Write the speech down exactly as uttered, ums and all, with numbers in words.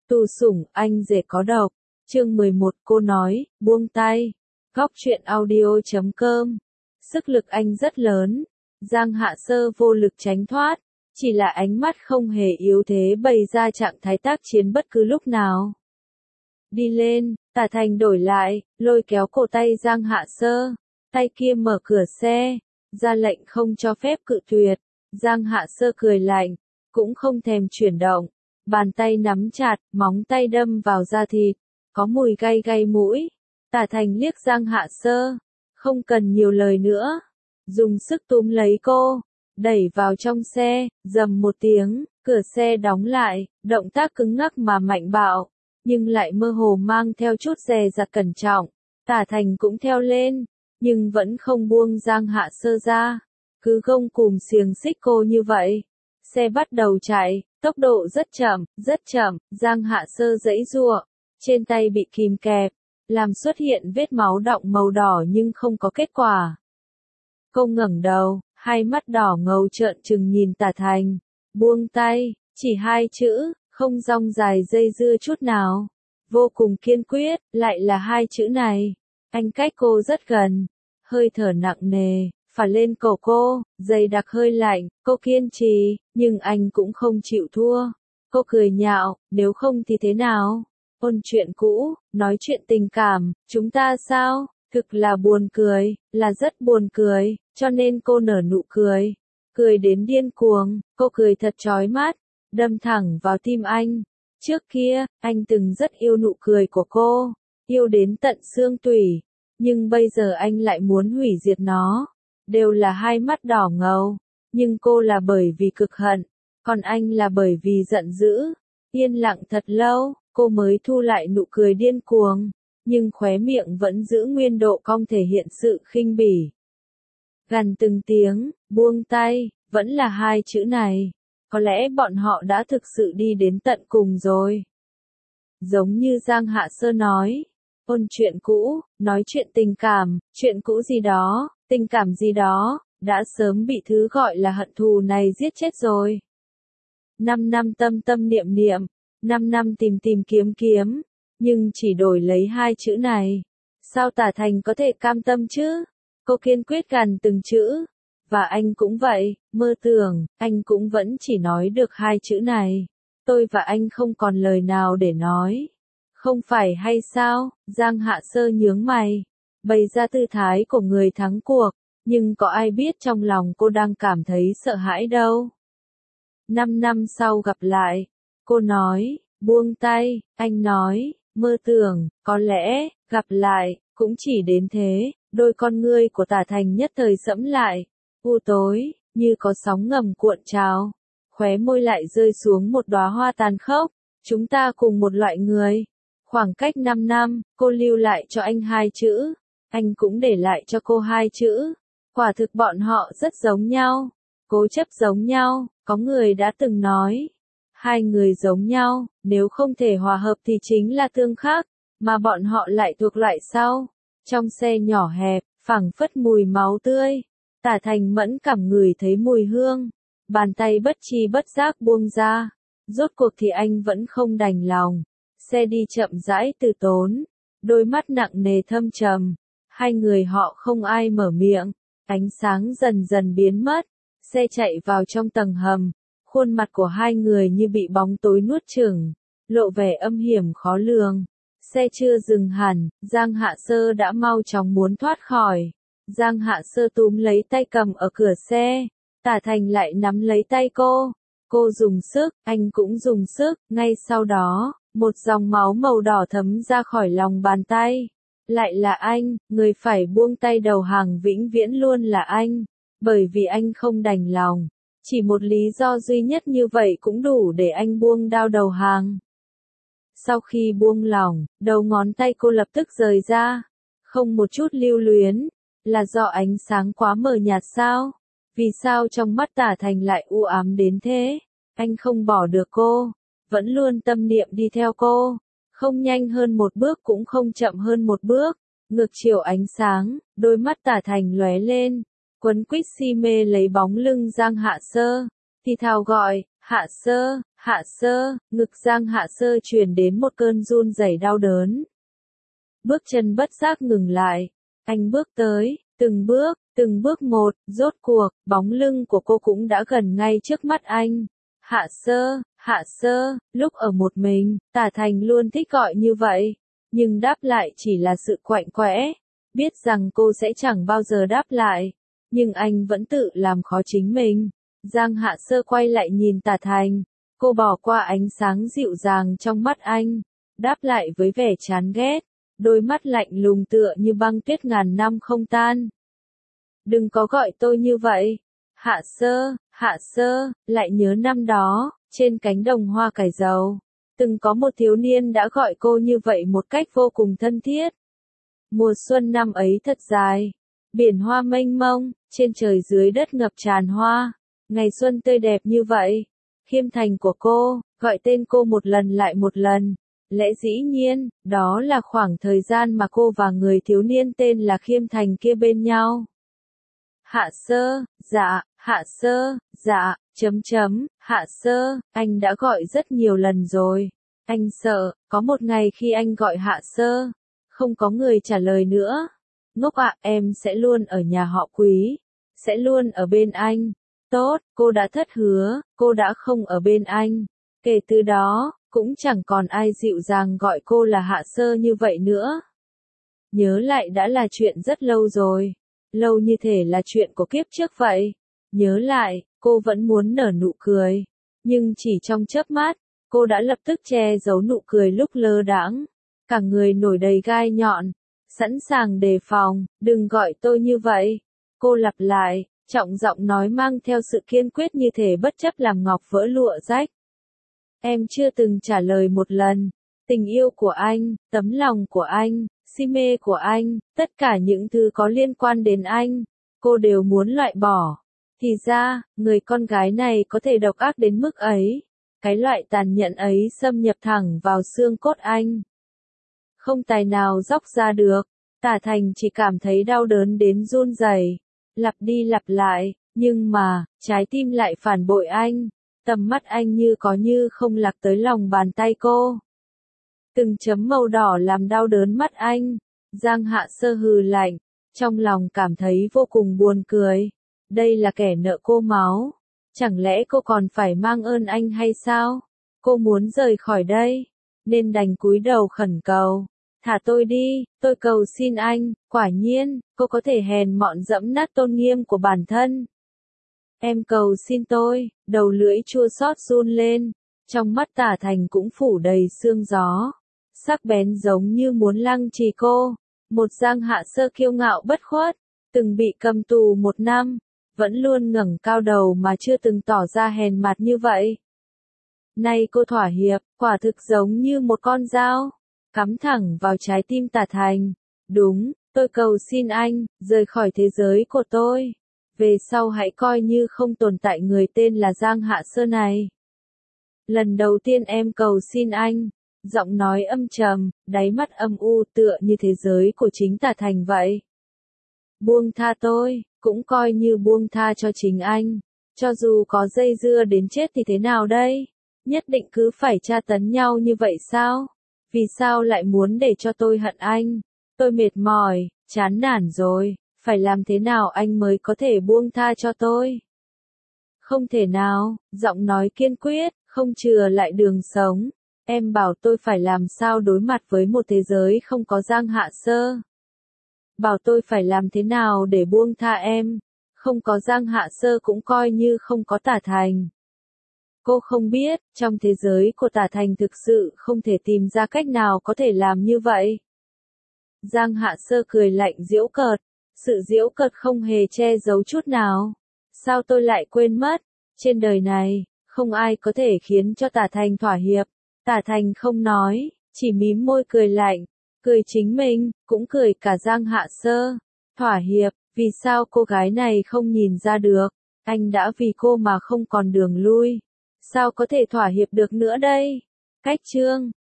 Tù sủng, anh rể có độc. Chương mười một, cô nói, buông tay. Góc truyện audio chấm com. Sức lực anh rất lớn. Giang Hạ Sơ vô lực tránh thoát. Chỉ là ánh mắt không hề yếu thế bày ra trạng thái tác chiến bất cứ lúc nào. Đi lên, Tả Thành đổi lại, lôi kéo cổ tay Giang Hạ Sơ. Tay kia mở cửa xe, ra lệnh không cho phép cự tuyệt. Giang Hạ Sơ cười lạnh, cũng không thèm chuyển động. Bàn tay nắm chặt, móng tay đâm vào da thịt, có mùi gay gay mũi. Tả Thành liếc Giang Hạ Sơ, không cần nhiều lời nữa. Dùng sức túm lấy cô, đẩy vào trong xe, rầm một tiếng, cửa xe đóng lại, động tác cứng ngắc mà mạnh bạo, nhưng lại mơ hồ mang theo chút dè dặt cẩn trọng. Tả Thành cũng theo lên, nhưng vẫn không buông Giang Hạ Sơ ra, cứ gông cùm xiềng xích cô như vậy. Xe bắt đầu chạy, tốc độ rất chậm, rất chậm, Giang Hạ Sơ giãy giụa, trên tay bị kìm kẹp, làm xuất hiện vết máu đọng màu đỏ nhưng không có kết quả. Cô ngẩng đầu, hai mắt đỏ ngầu trợn trừng nhìn Tả Thành, buông tay, chỉ hai chữ, không rong dài dây dưa chút nào. Vô cùng kiên quyết, lại là hai chữ này. Anh cách cô rất gần, hơi thở nặng nề, phả lên cổ cô, dày đặc hơi lạnh, cô kiên trì, nhưng anh cũng không chịu thua. Cô cười nhạo, nếu không thì thế nào? Ôn chuyện cũ, nói chuyện tình cảm, chúng ta sao? Thực là buồn cười, là rất buồn cười, cho nên cô nở nụ cười. Cười đến điên cuồng, cô cười thật chói mắt, đâm thẳng vào tim anh. Trước kia, anh từng rất yêu nụ cười của cô, yêu đến tận xương tủy, nhưng bây giờ anh lại muốn hủy diệt nó. Đều là hai mắt đỏ ngầu, nhưng cô là bởi vì cực hận, còn anh là bởi vì giận dữ. Yên lặng thật lâu, cô mới thu lại nụ cười điên cuồng, nhưng khóe miệng vẫn giữ nguyên độ cong thể hiện sự khinh bỉ. Gằn từng tiếng, buông tay, vẫn là hai chữ này. Có lẽ bọn họ đã thực sự đi đến tận cùng rồi. Giống như Giang Hạ Sơ nói, ôn chuyện cũ, nói chuyện tình cảm, chuyện cũ gì đó, tình cảm gì đó, đã sớm bị thứ gọi là hận thù này giết chết rồi. Năm năm tâm tâm niệm niệm, năm năm tìm tìm kiếm kiếm, nhưng chỉ đổi lấy hai chữ này. Sao Tả Thành có thể cam tâm chứ? Cô kiên quyết gằn từng chữ. Và anh cũng vậy, mơ tưởng, anh cũng vẫn chỉ nói được hai chữ này. Tôi và anh không còn lời nào để nói. Không phải hay sao? Giang Hạ Sơ nhướng mày, bày ra tư thái của người thắng cuộc, nhưng có ai biết trong lòng cô đang cảm thấy sợ hãi đâu. Năm năm sau gặp lại, cô nói, buông tay, anh nói, mơ tưởng, có lẽ, gặp lại, cũng chỉ đến thế. Đôi con ngươi của Tả Thành nhất thời sẫm lại, u tối, như có sóng ngầm cuộn trào, khóe môi lại rơi xuống một đóa hoa tàn khốc. Chúng ta cùng một loại người. Khoảng cách năm năm, cô lưu lại cho anh hai chữ, anh cũng để lại cho cô hai chữ. Quả thực bọn họ rất giống nhau, cố chấp giống nhau. Có người đã từng nói, hai người giống nhau, nếu không thể hòa hợp thì chính là tương khắc, mà bọn họ lại thuộc loại sau. Trong xe nhỏ hẹp, phảng phất mùi máu tươi. Tả Thành mẫn cảm ngửi thấy mùi hương, bàn tay bất chi bất giác buông ra. Rốt cuộc thì anh vẫn không đành lòng. Xe đi chậm rãi từ tốn, đôi mắt nặng nề thâm trầm. Hai người họ không ai mở miệng, ánh sáng dần dần biến mất. Xe chạy vào trong tầng hầm, khuôn mặt của hai người như bị bóng tối nuốt chửng, lộ vẻ âm hiểm khó lường. Xe chưa dừng hẳn, Giang Hạ Sơ đã mau chóng muốn thoát khỏi. Giang Hạ Sơ túm lấy tay cầm ở cửa xe, Tả Thành lại nắm lấy tay cô. Cô dùng sức, anh cũng dùng sức, ngay sau đó, một dòng máu màu đỏ thấm ra khỏi lòng bàn tay. Lại là anh, người phải buông tay đầu hàng vĩnh viễn luôn là anh, bởi vì anh không đành lòng. Chỉ một lý do duy nhất như vậy cũng đủ để anh buông đao đầu hàng. Sau khi buông lỏng, đầu ngón tay cô lập tức rời ra, không một chút lưu luyến. Là do ánh sáng quá mờ nhạt sao? Vì sao trong mắt Tả Thành lại u ám đến thế? Anh không bỏ được cô, vẫn luôn tâm niệm đi theo cô, không nhanh hơn một bước cũng không chậm hơn một bước. Ngược chiều ánh sáng, đôi mắt Tả Thành lóe lên, quấn quýt si mê lấy bóng lưng Giang Hạ Sơ, thì thào gọi, Hạ Sơ, Hạ Sơ, ngực Giang Hạ Sơ truyền đến một cơn run rẩy đau đớn. Bước chân bất giác ngừng lại. Anh bước tới, từng bước, từng bước một, rốt cuộc, bóng lưng của cô cũng đã gần ngay trước mắt anh. Hạ Sơ, Hạ Sơ, lúc ở một mình, Tả Thành luôn thích gọi như vậy, nhưng đáp lại chỉ là sự quạnh quẽ, biết rằng cô sẽ chẳng bao giờ đáp lại, nhưng anh vẫn tự làm khó chính mình. Giang Hạ Sơ quay lại nhìn Tả Thành, cô bỏ qua ánh sáng dịu dàng trong mắt anh, đáp lại với vẻ chán ghét, đôi mắt lạnh lùng tựa như băng tuyết ngàn năm không tan. Đừng có gọi tôi như vậy. Hạ Sơ, Hạ Sơ, lại nhớ năm đó, trên cánh đồng hoa cải dầu, từng có một thiếu niên đã gọi cô như vậy một cách vô cùng thân thiết. Mùa xuân năm ấy thật dài, biển hoa mênh mông, trên trời dưới đất ngập tràn hoa, ngày xuân tươi đẹp như vậy. Khiêm Thành của cô, gọi tên cô một lần lại một lần. Lẽ dĩ nhiên, đó là khoảng thời gian mà cô và người thiếu niên tên là Khiêm Thành kia bên nhau. Hạ Sơ, dạ, Hạ Sơ, dạ, chấm chấm, Hạ Sơ, anh đã gọi rất nhiều lần rồi. Anh sợ, có một ngày khi anh gọi Hạ Sơ, không có người trả lời nữa. Ngốc ạ, em sẽ luôn ở nhà họ Quý, sẽ luôn ở bên anh. Tốt, cô đã thất hứa, cô đã không ở bên anh. Kể từ đó, cũng chẳng còn ai dịu dàng gọi cô là Hạ Sơ như vậy nữa. Nhớ lại đã là chuyện rất lâu rồi. Lâu như thể là chuyện của kiếp trước vậy. Nhớ lại, cô vẫn muốn nở nụ cười. Nhưng chỉ trong chớp mắt, cô đã lập tức che giấu nụ cười lúc lơ đãng. Cả người nổi đầy gai nhọn, sẵn sàng đề phòng, đừng gọi tôi như vậy. Cô lặp lại, trọng giọng nói mang theo sự kiên quyết như thể bất chấp làm ngọc vỡ lụa rách. Em chưa từng trả lời một lần. Tình yêu của anh, tấm lòng của anh, si mê của anh, tất cả những thứ có liên quan đến anh, cô đều muốn loại bỏ. Thì ra, người con gái này có thể độc ác đến mức ấy. Cái loại tàn nhẫn ấy xâm nhập thẳng vào xương cốt anh. Không tài nào dóc ra được. Tả Thành chỉ cảm thấy đau đớn đến run rẩy, lặp đi lặp lại, nhưng mà, trái tim lại phản bội anh. Tầm mắt anh như có như không lạc tới lòng bàn tay cô. Từng chấm màu đỏ làm đau đớn mắt anh. Giang Hạ Sơ hừ lạnh, trong lòng cảm thấy vô cùng buồn cười. Đây là kẻ nợ cô máu. Chẳng lẽ cô còn phải mang ơn anh hay sao? Cô muốn rời khỏi đây, nên đành cúi đầu khẩn cầu. Thả tôi đi, tôi cầu xin anh. Quả nhiên, cô có thể hèn mọn dẫm nát tôn nghiêm của bản thân. Em cầu xin tôi, đầu lưỡi chua xót run lên, trong mắt Tả Thành cũng phủ đầy sương gió, sắc bén giống như muốn lăng trì cô. Một Giang Hạ Sơ kiêu ngạo bất khuất, từng bị cầm tù một năm, vẫn luôn ngẩng cao đầu mà chưa từng tỏ ra hèn mặt như vậy. Nay cô thỏa hiệp, quả thực giống như một con dao, cắm thẳng vào trái tim Tả Thành. Đúng, tôi cầu xin anh, rời khỏi thế giới của tôi. Về sau hãy coi như không tồn tại người tên là Giang Hạ Sơ này. Lần đầu tiên em cầu xin anh, giọng nói âm trầm, đáy mắt âm u tựa như thế giới của chính Tả Thành vậy. Buông tha tôi, cũng coi như buông tha cho chính anh. Cho dù có dây dưa đến chết thì thế nào đây? Nhất định cứ phải tra tấn nhau như vậy sao? Vì sao lại muốn để cho tôi hận anh? Tôi mệt mỏi, chán nản rồi. Phải làm thế nào anh mới có thể buông tha cho tôi? Không thể nào, giọng nói kiên quyết, không chừa lại đường sống. Em bảo tôi phải làm sao đối mặt với một thế giới không có Giang Hạ Sơ? Bảo tôi phải làm thế nào để buông tha em? Không có Giang Hạ Sơ cũng coi như không có Tả Thành. Cô không biết, trong thế giới của Tả Thành thực sự không thể tìm ra cách nào có thể làm như vậy. Giang Hạ Sơ cười lạnh giễu cợt. Sự giễu cợt không hề che giấu chút nào. Sao tôi lại quên mất? Trên đời này, không ai có thể khiến cho Tả Thành thỏa hiệp. Tả Thành không nói, chỉ mím môi cười lạnh. Cười chính mình, cũng cười cả Giang Hạ Sơ. Thỏa hiệp, vì sao cô gái này không nhìn ra được? Anh đã vì cô mà không còn đường lui. Sao có thể thỏa hiệp được nữa đây? Cách chương